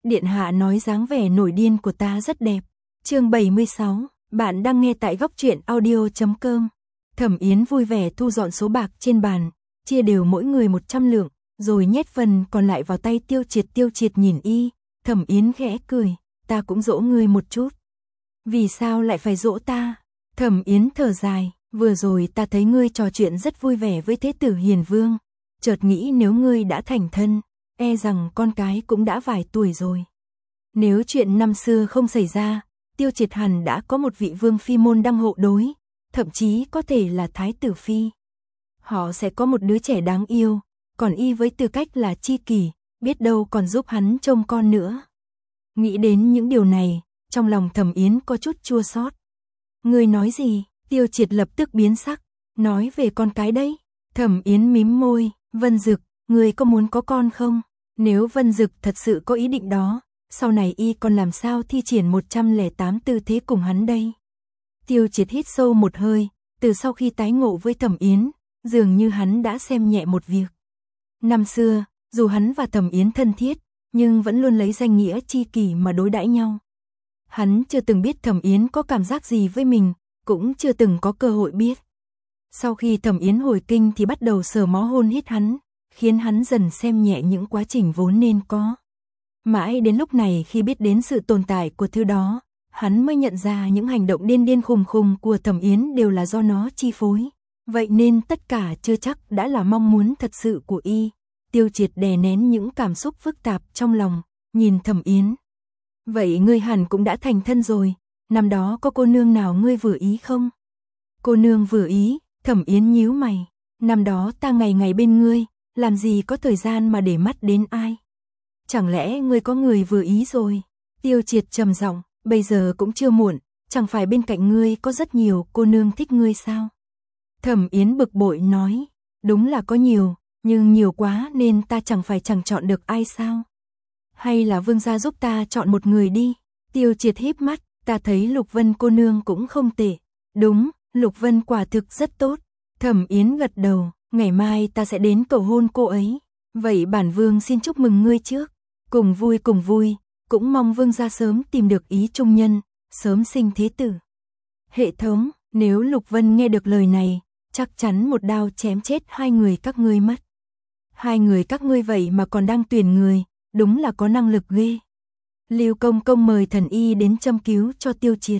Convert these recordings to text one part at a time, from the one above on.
Điện hạ nói dáng vẻ nổi điên của ta rất đẹp. Chương 76, bạn đang nghe tại góc truyện audio.com. Thẩm Yến vui vẻ thu dọn số bạc trên bàn, chia đều mỗi người 100 lượng, rồi nhét phần còn lại vào tay Tiêu Triệt. Tiêu Triệt nhìn y, Thẩm Yến khẽ cười, ta cũng dỗ ngươi một chút. Vì sao lại phải dỗ ta? Thẩm Yến thở dài, vừa rồi ta thấy ngươi trò chuyện rất vui vẻ với Thế tử Hiền Vương, chợt nghĩ nếu ngươi đã thành thân, e rằng con cái cũng đã vài tuổi rồi. Nếu chuyện năm xưa không xảy ra, Tiêu Triệt hẳn đã có một vị vương phi môn đăng hộ đối, thậm chí có thể là thái tử phi. Họ sẽ có một đứa trẻ đáng yêu, còn y với tư cách là tri kỷ, biết đâu còn giúp hắn trông con nữa. Nghĩ đến những điều này, trong lòng Thẩm Yến có chút chua xót. Ngươi nói gì? Tiêu Triệt lập tức biến sắc, nói về con cái đấy. Thẩm Yến mím môi, Vân Dực, ngươi có muốn có con không? Nếu Vân Dực thật sự có ý định đó, sau này y còn làm sao thi triển 108 tư thế cùng hắn đây? Tiêu Triệt hít sâu một hơi, từ sau khi tái ngộ với Thẩm Yến, dường như hắn đã xem nhẹ một việc. Năm xưa, dù hắn và Thẩm Yến thân thiết, nhưng vẫn luôn lấy danh nghĩa tri kỷ mà đối đãi nhau. Hắn chưa từng biết Thẩm Yến có cảm giác gì với mình, cũng chưa từng có cơ hội biết. Sau khi Thẩm Yến hồi kinh thì bắt đầu sờ mó hôn hít hắn, khiến hắn dần xem nhẹ những quá trình vốn nên có. Mãi đến lúc này khi biết đến sự tồn tại của thứ đó, hắn mới nhận ra những hành động điên điên khùng khùng của Thẩm Yến đều là do nó chi phối. Vậy nên tất cả chưa chắc đã là mong muốn thật sự của y. Tiêu Triệt đè nén những cảm xúc phức tạp trong lòng, nhìn Thẩm Yến. Vậy ngươi hẳn cũng đã thành thân rồi, năm đó có cô nương nào ngươi vừa ý không? Cô nương vừa ý, Thẩm Yến nhíu mày. Năm đó ta ngày ngày bên ngươi, làm gì có thời gian mà để mắt đến ai? Chẳng lẽ ngươi có người vừa ý rồi? Tiêu Triệt trầm giọng, bây giờ cũng chưa muộn, chẳng phải bên cạnh ngươi có rất nhiều cô nương thích ngươi sao? Thẩm Yến bực bội nói, đúng là có nhiều, nhưng nhiều quá nên ta chẳng chọn được ai sao? Hay là vương gia giúp ta chọn một người đi? Tiêu Triệt híp mắt, ta thấy Lục Vân cô nương cũng không tệ. Đúng, Lục Vân quả thực rất tốt. Thẩm Yến gật đầu, ngày mai ta sẽ đến cầu hôn cô ấy. Vậy bản vương xin chúc mừng ngươi trước. Cùng vui, cũng mong vương gia sớm tìm được ý trung nhân, sớm sinh thế tử. Hệ thống, nếu Lục Vân nghe được lời này, chắc chắn một đao chém chết hai người các ngươi mất. Hai người các ngươi vậy mà còn đang tuyển người, đúng là có năng lực ghê. Lưu Công Công mời thần y đến châm cứu cho Tiêu Triệt.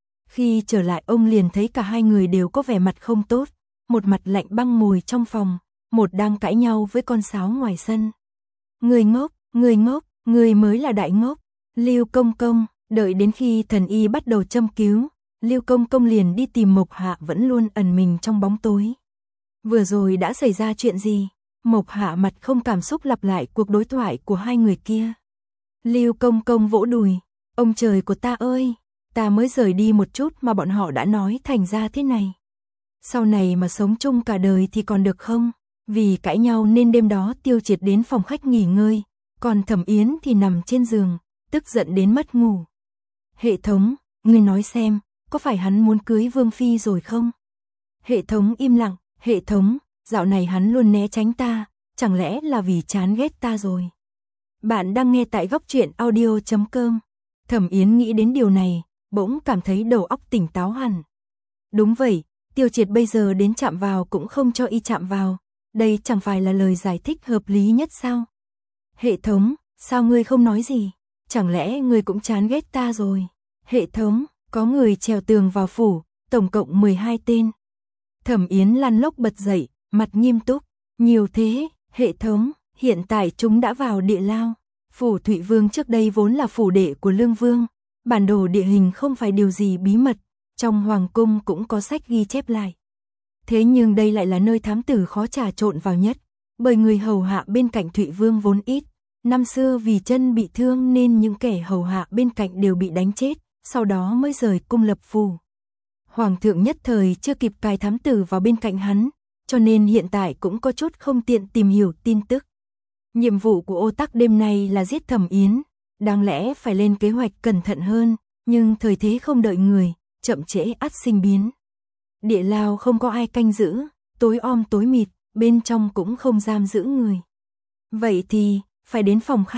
Khi trở lại ông liền thấy cả hai người đều có vẻ mặt không tốt, một mặt lạnh băng ngồi trong phòng, một đang cãi nhau với con sáo ngoài sân. Người ngốc, người mới là đại ngốc. Lưu Công Công, đợi đến khi thần y bắt đầu châm cứu, Lưu Công Công liền đi tìm Mộc Hạ vẫn luôn ẩn mình trong bóng tối. Vừa rồi đã xảy ra chuyện gì? Mộc Hạ mặt không cảm xúc lặp lại cuộc đối thoại của hai người kia. Lưu Công Công vỗ đùi, ông trời của ta ơi, ta mới rời đi một chút mà bọn họ đã nói thành ra thế này. Sau này mà sống chung cả đời thì còn được không? Vì cãi nhau nên đêm đó Tiêu Triệt đến phòng khách nghỉ ngơi, còn Thẩm Yến thì nằm trên giường, tức giận đến mất ngủ. Hệ thống, ngươi nói xem, có phải hắn muốn cưới Vương Phi rồi không? Hệ thống im lặng, hệ thống, dạo này hắn luôn né tránh ta, chẳng lẽ là vì chán ghét ta rồi? Bạn đang nghe tại góc truyện audio.com. Thẩm Yến nghĩ đến điều này, bỗng cảm thấy đầu óc tỉnh táo hẳn. Đúng vậy, Tiêu Triệt bây giờ đến chạm vào cũng không cho y chạm vào, đây chẳng phải là lời giải thích hợp lý nhất sao? Hệ thống, sao ngươi không nói gì? Chẳng lẽ ngươi cũng chán ghét ta rồi? Hệ thống, có người trèo tường vào phủ, tổng cộng 12 tên. Thẩm Yến lăn lóc bật dậy, mặt nghiêm túc, nhiều thế, hệ thống, hiện tại chúng đã vào địa lao. Phủ Thụy Vương trước đây vốn là phủ đệ của Lương Vương, bản đồ địa hình không phải điều gì bí mật, trong hoàng cung cũng có sách ghi chép lại. Thế nhưng đây lại là nơi thám tử khó trà trộn vào nhất, bởi người hầu hạ bên cạnh Thụy Vương vốn ít. Năm xưa vì chân bị thương nên những kẻ hầu hạ bên cạnh đều bị đánh chết, sau đó mới rời cung lập phủ. Hoàng thượng nhất thời chưa kịp cài thám tử vào bên cạnh hắn, cho nên hiện tại cũng có chút không tiện tìm hiểu tin tức. Nhiệm vụ của Ô Tắc đêm nay là giết Thẩm Yến, đáng lẽ phải lên kế hoạch cẩn thận hơn, nhưng thời thế không đợi người, chậm trễ ắt sinh biến. Địa lao không có ai canh giữ, tối om tối mịt, bên trong cũng không giam giữ người. Vậy thì, phải đến phòng khách.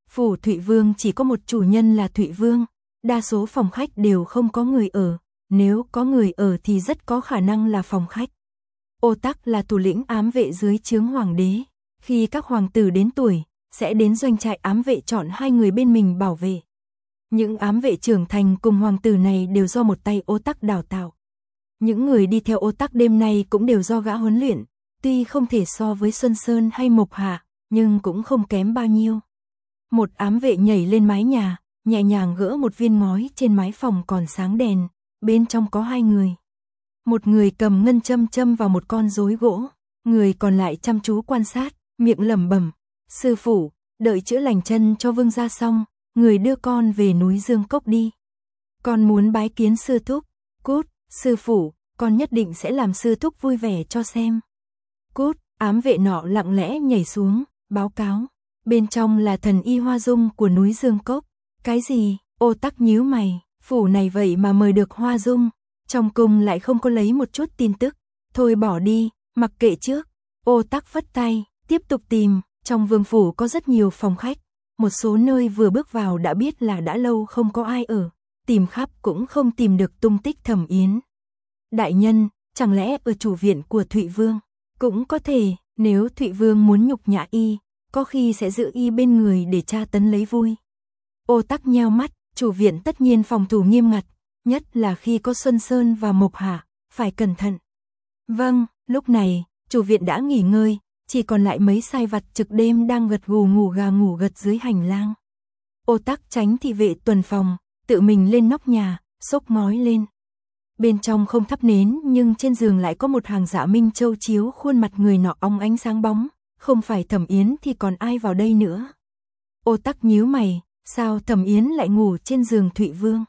Phủ Thụy Vương chỉ có một chủ nhân là Thụy Vương, đa số phòng khách đều không có người ở, nếu có người ở thì rất có khả năng là phòng khách. Ô Tắc là thủ lĩnh ám vệ dưới trướng hoàng đế, khi các hoàng tử đến tuổi, sẽ đến doanh trại ám vệ chọn 2 người bên mình bảo vệ. Những ám vệ trưởng thành cùng hoàng tử này đều do một tay Ô Tắc đào tạo. Những người đi theo Ô Tắc đêm nay cũng đều do gã huấn luyện, tuy không thể so với Xuân Sơn hay Mộc Hạ, nhưng cũng không kém bao nhiêu. Một ám vệ nhảy lên mái nhà, nhẹ nhàng gỡ một viên ngói trên mái phòng còn sáng đèn, bên trong có 2 người. Một người cầm ngân châm châm vào một con rối gỗ, người còn lại chăm chú quan sát, miệng lẩm bẩm, sư phụ, đợi chữa lành chân cho vương gia xong, người đưa con về núi Dương Cốc đi. Con muốn bái kiến sư thúc, cút, sư phụ, con nhất định sẽ làm sư thúc vui vẻ cho xem. Cút, ám vệ nọ lặng lẽ nhảy xuống, báo cáo, bên trong là thần y Hoa Dung của núi Dương Cốc. Cái gì? Ô Tắc nhíu mày, phủ này vậy mà mời được Hoa Dung, trong cung lại không có lấy một chút tin tức, thôi bỏ đi, mặc kệ trước. Ô Tắc phất tay, tiếp tục tìm, trong vương phủ có rất nhiều phòng khách, một số nơi vừa bước vào đã biết là đã lâu không có ai ở, tìm khắp cũng không tìm được tung tích Thẩm Yến. Đại nhân, chẳng lẽ ở chủ viện của Thụy Vương? Cũng có thể, nếu Thụy Vương muốn nhục nhã y, có khi sẽ giữ y bên người để tra tấn lấy vui. Ô Tắc nheo mắt, chủ viện tất nhiên phòng thủ nghiêm ngặt, nhất là khi có Xuân Sơn và Mộc Hạ, phải cẩn thận. Vâng, lúc này, chủ viện đã nghỉ ngơi, chỉ còn lại mấy sai vặt trực đêm đang gật gù ngủ gà ngủ gật dưới hành lang. Ô Tắc tránh thị vệ tuần phòng, tự mình lên nóc nhà, xốc ngói lên. Bên trong không thắp nến nhưng trên giường lại có một hàng Dạ Minh Châu chiếu khuôn mặt người nọ óng ánh sáng bóng, không phải Thẩm Yến thì còn ai vào đây nữa. Ô Tắc nhíu mày, sao Thẩm Yến lại ngủ trên giường Thụy Vương?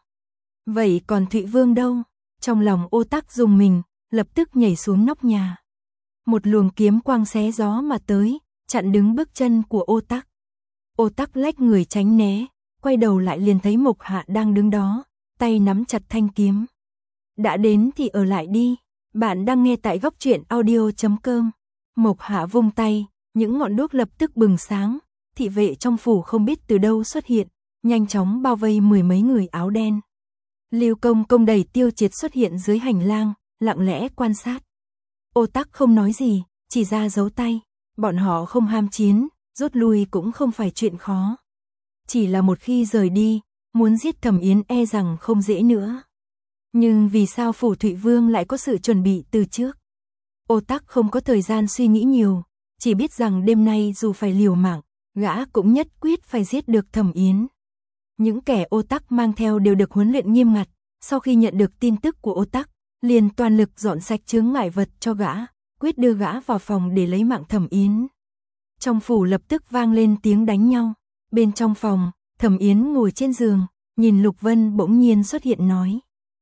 Vậy còn Thụy Vương đâu? Trong lòng Ô Tắc rùng mình, lập tức nhảy xuống nóc nhà. Một luồng kiếm quang xé gió mà tới, chặn đứng bước chân của Ô Tắc. Ô Tắc lách người tránh né, quay đầu lại liền thấy Mộc Hạ đang đứng đó, tay nắm chặt thanh kiếm. Đã đến thì ở lại đi, bạn đang nghe tại góc truyện audio.com. Mộc Hạ vung tay, những ngọn đuốc lập tức bừng sáng, thị vệ trong phủ không biết từ đâu xuất hiện, nhanh chóng bao vây 10 mấy người áo đen. Lưu Công Công đẩy Tiêu Triệt xuất hiện dưới hành lang, lặng lẽ quan sát. Ô Tắc không nói gì, chỉ ra dấu tay, bọn họ không ham chiến, rút lui cũng không phải chuyện khó. Chỉ là một khi rời đi, muốn giết Thẩm Yến e rằng không dễ nữa. Nhưng vì sao phủ Thụy Vương lại có sự chuẩn bị từ trước? Ô Tắc không có thời gian suy nghĩ nhiều, chỉ biết rằng đêm nay dù phải liều mạng, gã cũng nhất quyết phải giết được Thẩm Yến. Những kẻ Ô Tắc mang theo đều được huấn luyện nghiêm ngặt, sau khi nhận được tin tức của Ô Tắc, liền toàn lực dọn sạch chướng ngại vật cho gã, quyết đưa gã vào phòng để lấy mạng Thẩm Yến. Trong phủ lập tức vang lên tiếng đánh nhau, bên trong phòng, Thẩm Yến ngồi trên giường, nhìn Lục Vân bỗng nhiên xuất hiện nói.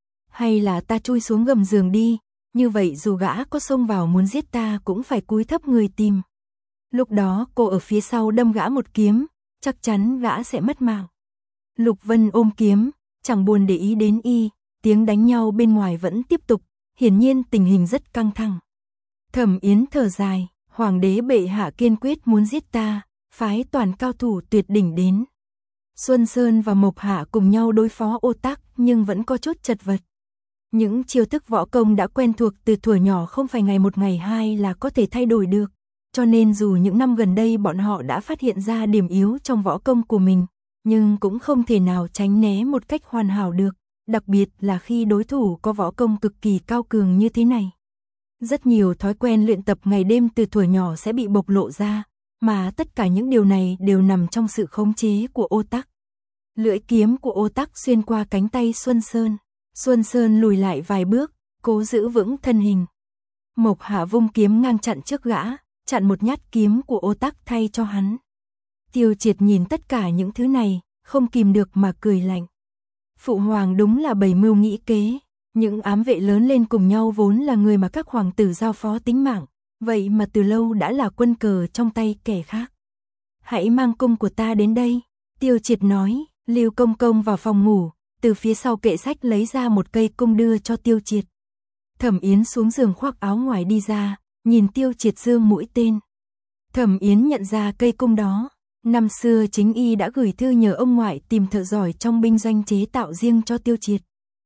Hay là ta chui xuống gầm giường đi, như vậy dù gã có xông vào muốn giết ta cũng phải cúi thấp người tìm. Lúc đó cô ở phía sau đâm gã một kiếm, chắc chắn gã sẽ mất mạng. Lục Vân ôm kiếm, chẳng buồn để ý đến y, tiếng đánh nhau bên ngoài vẫn tiếp tục, hiển nhiên tình hình rất căng thẳng. Thẩm Yến thở dài, hoàng đế bệ hạ kiên quyết muốn giết ta, phái toàn cao thủ tuyệt đỉnh đến. Xuân Sơn và Mộc Hạ cùng nhau đối phó Ô Tắc nhưng vẫn có chút chật vật. Những chiêu thức võ công đã quen thuộc từ thuở nhỏ không phải ngày một ngày hai là có thể thay đổi được, cho nên dù những năm gần đây bọn họ đã phát hiện ra điểm yếu trong võ công của mình, nhưng cũng không thể nào tránh né một cách hoàn hảo được, đặc biệt là khi đối thủ có võ công cực kỳ cao cường như thế này. Rất nhiều thói quen luyện tập ngày đêm từ thuở nhỏ sẽ bị bộc lộ ra, mà tất cả những điều này đều nằm trong sự khống chế của Ô Tắc. Lưỡi kiếm của Ô Tắc xuyên qua cánh tay Xuân Sơn. Xuân Sơn lùi lại vài bước, cố giữ vững thân hình. Mộc Hạ vung kiếm ngang chặn trước gã, chặn một nhát kiếm của Ô Tắc thay cho hắn. Tiêu Triệt nhìn tất cả những thứ này, không kìm được mà cười lạnh. Phụ hoàng đúng là bày mưu nghĩ kế, những ám vệ lớn lên cùng nhau vốn là người mà các hoàng tử giao phó tính mạng, vậy mà từ lâu đã là quân cờ trong tay kẻ khác. Hãy mang cung của ta đến đây, Tiêu Triệt nói. Lưu Công Công vào phòng ngủ, từ phía sau kệ sách lấy ra một cây cung đưa cho Tiêu Triệt. Thẩm Yến xuống giường khoác áo ngoài đi ra, nhìn Tiêu Triệt giương mũi tên. Thẩm Yến nhận ra cây cung đó, Năm xưa chính y đã gửi thư nhờ ông ngoại tìm thợ giỏi trong binh doanh chế tạo riêng cho Tiêu Triệt.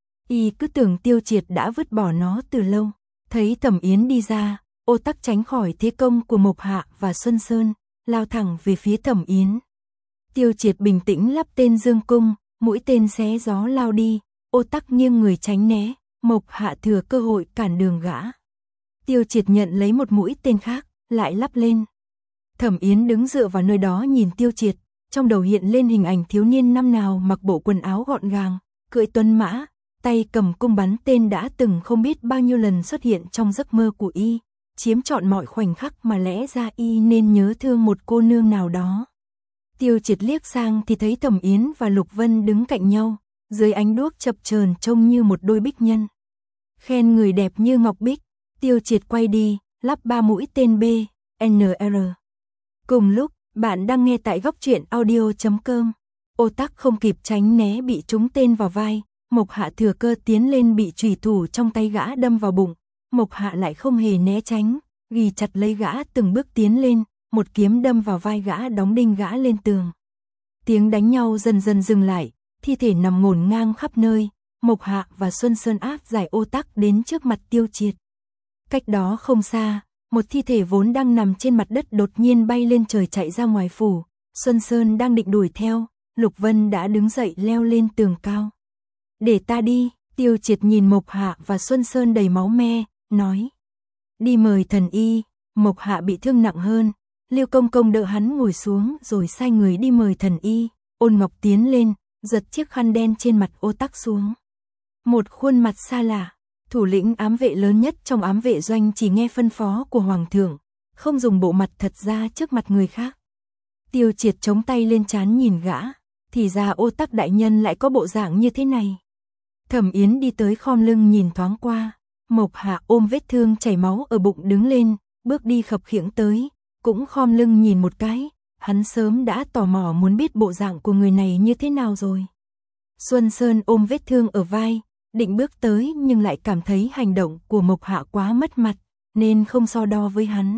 Y cứ tưởng Tiêu Triệt đã vứt bỏ nó từ lâu. Thấy Thẩm Yến đi ra, Ô Tắc tránh khỏi thế công của Mộc Hạ và Xuân Sơn, lao thẳng về phía Thẩm Yến. Tiêu Triệt bình tĩnh lắp tên dương cung, mũi tên xé gió lao đi, Ô Tắc nghiêng người tránh né, Mộc Hạ thừa cơ hội cản đường gã. Tiêu Triệt nhận lấy một mũi tên khác, lại lắp lên. Thẩm Yến đứng dựa vào nơi đó nhìn Tiêu Triệt, trong đầu hiện lên hình ảnh thiếu niên năm nào mặc bộ quần áo gọn gàng, cưỡi tuấn mã, tay cầm cung bắn tên đã từng không biết bao nhiêu lần xuất hiện trong giấc mơ của y, chiếm trọn mọi khoảnh khắc mà lẽ ra y nên nhớ thương một cô nương nào đó. Tiêu Triệt liếc sang thì thấy Thẩm Yến và Lục Vân đứng cạnh nhau, dưới ánh đuốc chập chờn trông như một đôi bích nhân. Khen người đẹp như ngọc bích, Tiêu Triệt quay đi, lắp 3 mũi tên B, NR. Cùng lúc, bạn đang nghe tại góc truyện audio.com. Ô Tắc không kịp tránh né bị trúng tên vào vai, Mộc Hạ thừa cơ tiến lên bị chủy thủ trong tay gã đâm vào bụng. Mộc Hạ lại không hề né tránh, ghi chặt lấy gã từng bước tiến lên, một kiếm đâm vào vai gã đóng đinh gã lên tường. Tiếng đánh nhau dần dần dừng lại, thi thể nằm ngổn ngang khắp nơi, Mộc Hạ và Xuân Sơn áp giải Ô Tắc đến trước mặt Tiêu Triệt. Cách đó không xa, một thi thể vốn đang nằm trên mặt đất đột nhiên bay lên trời chạy ra ngoài phủ, Xuân Sơn đang định đuổi theo, Lục Vân đã đứng dậy leo lên tường cao. Để ta đi, Tiêu Triệt nhìn Mộc Hạ và Xuân Sơn đầy máu me, nói. Đi mời thần y, Mộc Hạ bị thương nặng hơn, Liêu Công Công đỡ hắn ngồi xuống rồi sai người đi mời thần y, Ôn Ngọc tiến lên, giật chiếc khăn đen trên mặt Ô Tắc xuống. Một khuôn mặt xa lạ, thủ lĩnh ám vệ lớn nhất trong ám vệ doanh chỉ nghe phân phó của Hoàng thượng, không dùng bộ mặt thật ra trước mặt người khác. Tiêu Triệt chống tay lên trán nhìn gã, thì ra Ô Tắc đại nhân lại có bộ dạng như thế này. Thẩm Yến đi tới khom lưng nhìn thoáng qua, Mộc Hạ ôm vết thương chảy máu ở bụng đứng lên, bước đi khập khiễng tới, cũng khom lưng nhìn một cái, hắn sớm đã tò mò muốn biết bộ dạng của người này như thế nào rồi. Xuân Sơn ôm vết thương ở vai, định bước tới nhưng lại cảm thấy hành động của Mộc Hạ quá mất mặt, nên không so đo với hắn.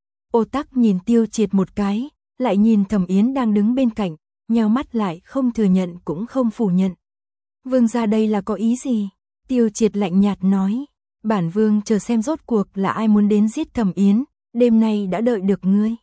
Ô Tắc nhìn Tiêu Triệt một cái, lại nhìn Thẩm Yến đang đứng bên cạnh, nheo mắt lại không thừa nhận cũng không phủ nhận. Vương gia đây là có ý gì? Tiêu Triệt lạnh nhạt nói, bản vương chờ xem rốt cuộc là ai muốn đến giết Thẩm Yến, đêm nay đã đợi được ngươi.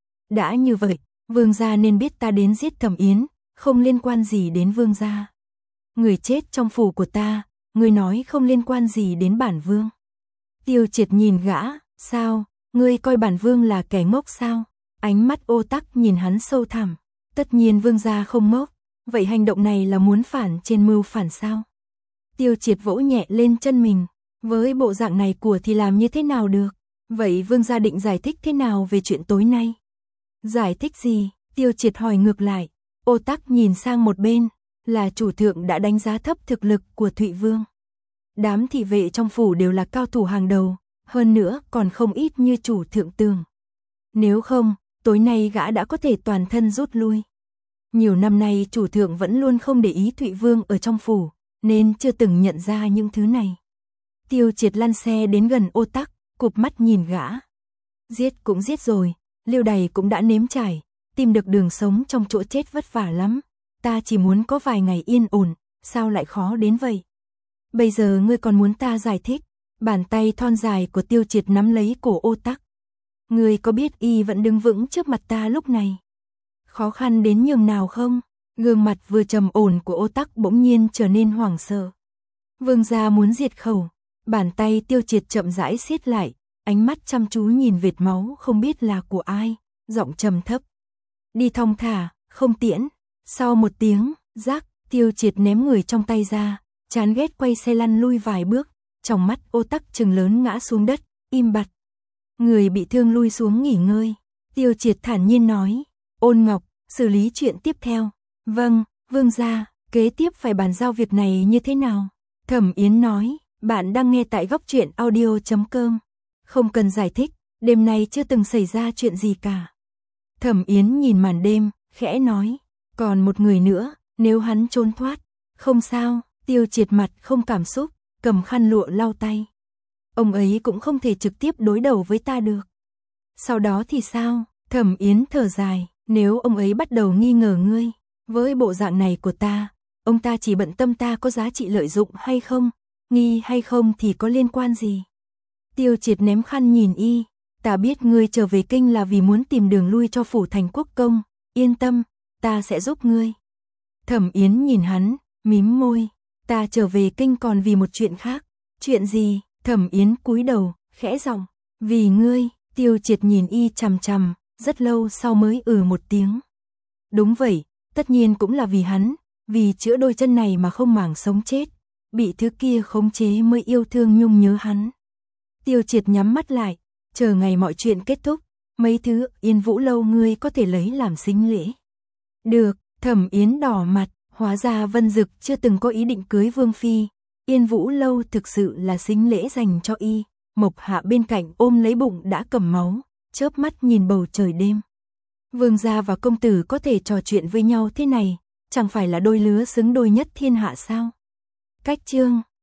Đã như vậy, vương gia nên biết ta đến giết Thẩm Yến, không liên quan gì đến vương gia. Người chết trong phủ của ta, ngươi nói không liên quan gì đến bản vương. Tiêu Triệt nhìn gã, sao, ngươi coi bản vương là kẻ ngốc sao? Ánh mắt Ô Tắc nhìn hắn sâu thẳm, tất nhiên vương gia không ngốc, vậy hành động này là muốn phản trên mưu phản sao? Tiêu Triệt vỗ nhẹ lên chân mình, với bộ dạng này của thì làm như thế nào được? Vậy vương gia định giải thích thế nào về chuyện tối nay? Giải thích gì? Tiêu Triệt hỏi ngược lại. Ô Tắc nhìn sang một bên, là chủ thượng đã đánh giá thấp thực lực của Thụy Vương. Đám thị vệ trong phủ đều là cao thủ hàng đầu, hơn nữa còn không ít như chủ thượng tưởng. Nếu không, tối nay gã đã có thể toàn thân rút lui. Nhiều năm nay chủ thượng vẫn luôn không để ý Thụy Vương ở trong phủ, nên chưa từng nhận ra những thứ này. Tiêu Triệt lăn xe đến gần Ô Tắc, cụp mắt nhìn gã. Giết cũng giết rồi, Liêu Đày cũng đã nếm trải, tìm được đường sống trong chỗ chết vất vả lắm. Ta chỉ muốn có vài ngày yên ổn, sao lại khó đến vậy? Bây giờ ngươi còn muốn ta giải thích? Bàn tay thon dài của Tiêu Triệt nắm lấy cổ Ô Tắc. Ngươi có biết y vẫn đứng vững trước mặt ta lúc này? Khó khăn đến nhường nào không? Gương mặt vừa trầm ổn của Ô Tắc bỗng nhiên trở nên hoảng sợ. Vương gia muốn diệt khẩu. Bàn tay Tiêu Triệt chậm rãi siết lại, ánh mắt chăm chú nhìn vệt máu không biết là của ai, giọng trầm thấp. Đi thong thả, không tiễn. Sau một tiếng, rác, Tiêu Triệt ném người trong tay ra, chán ghét quay xe lăn lui vài bước, trong mắt Ô Tắc trừng lớn ngã xuống đất, im bặt. Người bị thương lui xuống nghỉ ngơi. Tiêu Triệt thản nhiên nói, Ôn Ngọc, xử lý chuyện tiếp theo. Vâng, vương gia, kế tiếp phải bàn giao việc này như thế nào? Thẩm Yến nói, bạn đang nghe tại góc truyện audio.com. Không cần giải thích, đêm nay chưa từng xảy ra chuyện gì cả. Thẩm Yến nhìn màn đêm, khẽ nói, còn một người nữa, nếu hắn trốn thoát, không sao. Tiêu Triệt mặt không cảm xúc, cầm khăn lụa lau tay. Ông ấy cũng không thể trực tiếp đối đầu với ta được. Sau đó thì sao? Thẩm Yến thở dài, Nếu ông ấy bắt đầu nghi ngờ ngươi, với bộ dạng này của ta, ông ta chỉ bận tâm ta có giá trị lợi dụng hay không, nghi hay không thì có liên quan gì. Tiêu Triệt ném khăn nhìn y, ta biết ngươi trở về kinh là vì muốn tìm đường lui cho phủ thành quốc công, yên tâm, ta sẽ giúp ngươi. Thẩm Yến nhìn hắn, mím môi, ta trở về kinh còn vì một chuyện khác. Chuyện gì? Thẩm Yến cúi đầu, khẽ giọng, vì ngươi. Tiêu Triệt nhìn y chằm chằm, rất lâu sau mới một tiếng. Đúng vậy, tất nhiên cũng là vì hắn, vì chữa đôi chân này mà không màng sống chết, bị thứ kia khống chế mới yêu thương nhung nhớ hắn. Tiêu Triệt nhắm mắt lại, chờ ngày mọi chuyện kết thúc, mấy thứ Yên Vũ lâu ngươi có thể lấy làm sính lễ. Được, Thẩm Yến đỏ mặt, hóa ra Vân Dực chưa từng có ý định cưới Vương Phi, Yên Vũ lâu thực sự là sính lễ dành cho y. Mộc Hạ bên cạnh ôm lấy bụng đã cầm máu, chớp mắt nhìn bầu trời đêm. Vương gia và công tử có thể trò chuyện với nhau thế này, chẳng phải là đôi lứa xứng đôi nhất thiên hạ sao? Cách chương